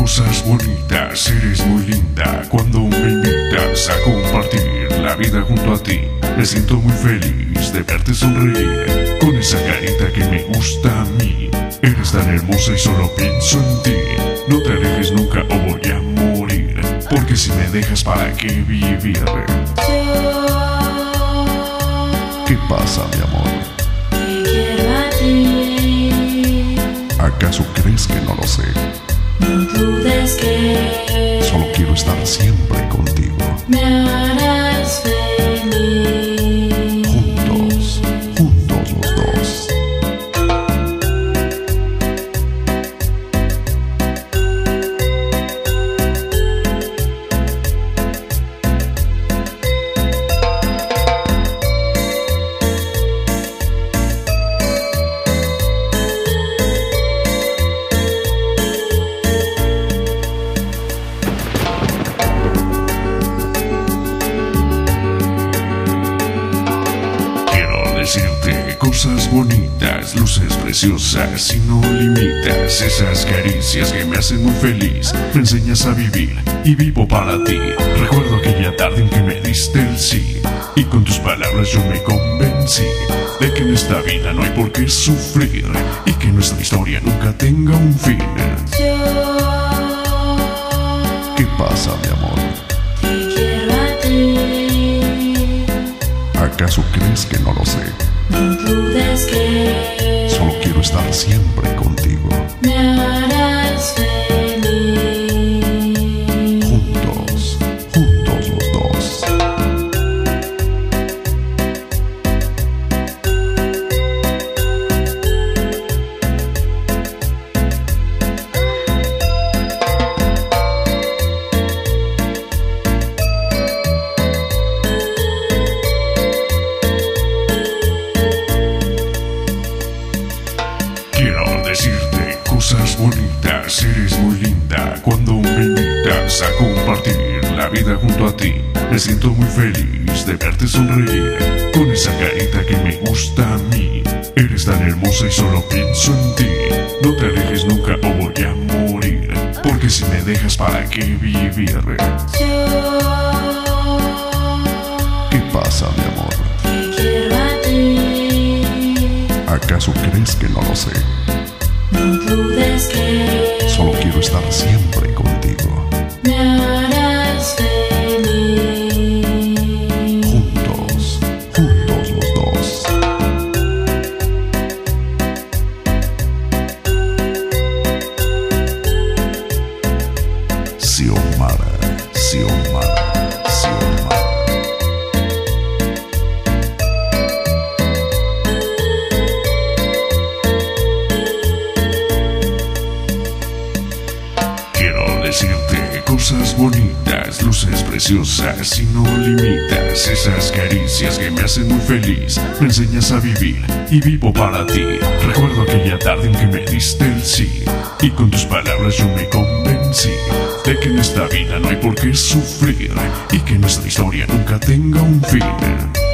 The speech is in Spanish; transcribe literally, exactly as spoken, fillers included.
cosas bonitas, eres muy linda. Cuando me invitas a compartir la vida junto a ti, me siento muy feliz de verte sonreír con esa carita que me gusta a mí. Eres tan hermosa y solo pienso en ti. No te alejes nunca o voy a morir, porque si me dejas, ¿para qué vivir? ¿Qué pasa, mi amor? Te quiero a ti. ¿Acaso crees que no lo sé? No dudes que Solo quiero estar siempre contigo. me harás feliz. Juntos, juntos los dos. Decirte cosas bonitas, luces preciosas y no limitas. Esas caricias que me hacen muy feliz, me enseñas a vivir y vivo para ti. Recuerdo aquella tarde en que me diste el sí, y con tus palabras yo me convencí de que en esta vida no hay por qué sufrir y que nuestra historia nunca tenga un fin. ¿Qué pasa, mi amor? Te quiero a ti. ¿Acaso crees que no lo sé? No dudes que Solo quiero estar siempre contigo. me harás feliz. Juntos, juntos los dos. Quiero decirte cosas bonitas, eres muy linda. Cuando me invitas a compartir la vida junto a ti, me siento muy feliz de verte sonreír con esa carita que me gusta a mí. Eres tan hermosa y solo pienso en ti. No te alejes nunca o voy a morir, porque si me dejas, ¿para qué vivir? ¿Qué pasa, mi amor? Te quiero a ti. ¿Acaso crees que no lo sé? No dudes que Solo quiero estar siempre contigo. me harás feliz. Juntos, juntos los dos. Xiomara, Xiomara, Xiomara. Quiero decirte cosas bonitas, luces preciosas y no limitas. Esas caricias que me hacen muy feliz, me enseñas a vivir y vivo para ti. Recuerdo aquella tarde en que me diste el sí, y con tus palabras yo me convencí de que en esta vida no hay por qué sufrir y que nuestra historia nunca tenga un fin.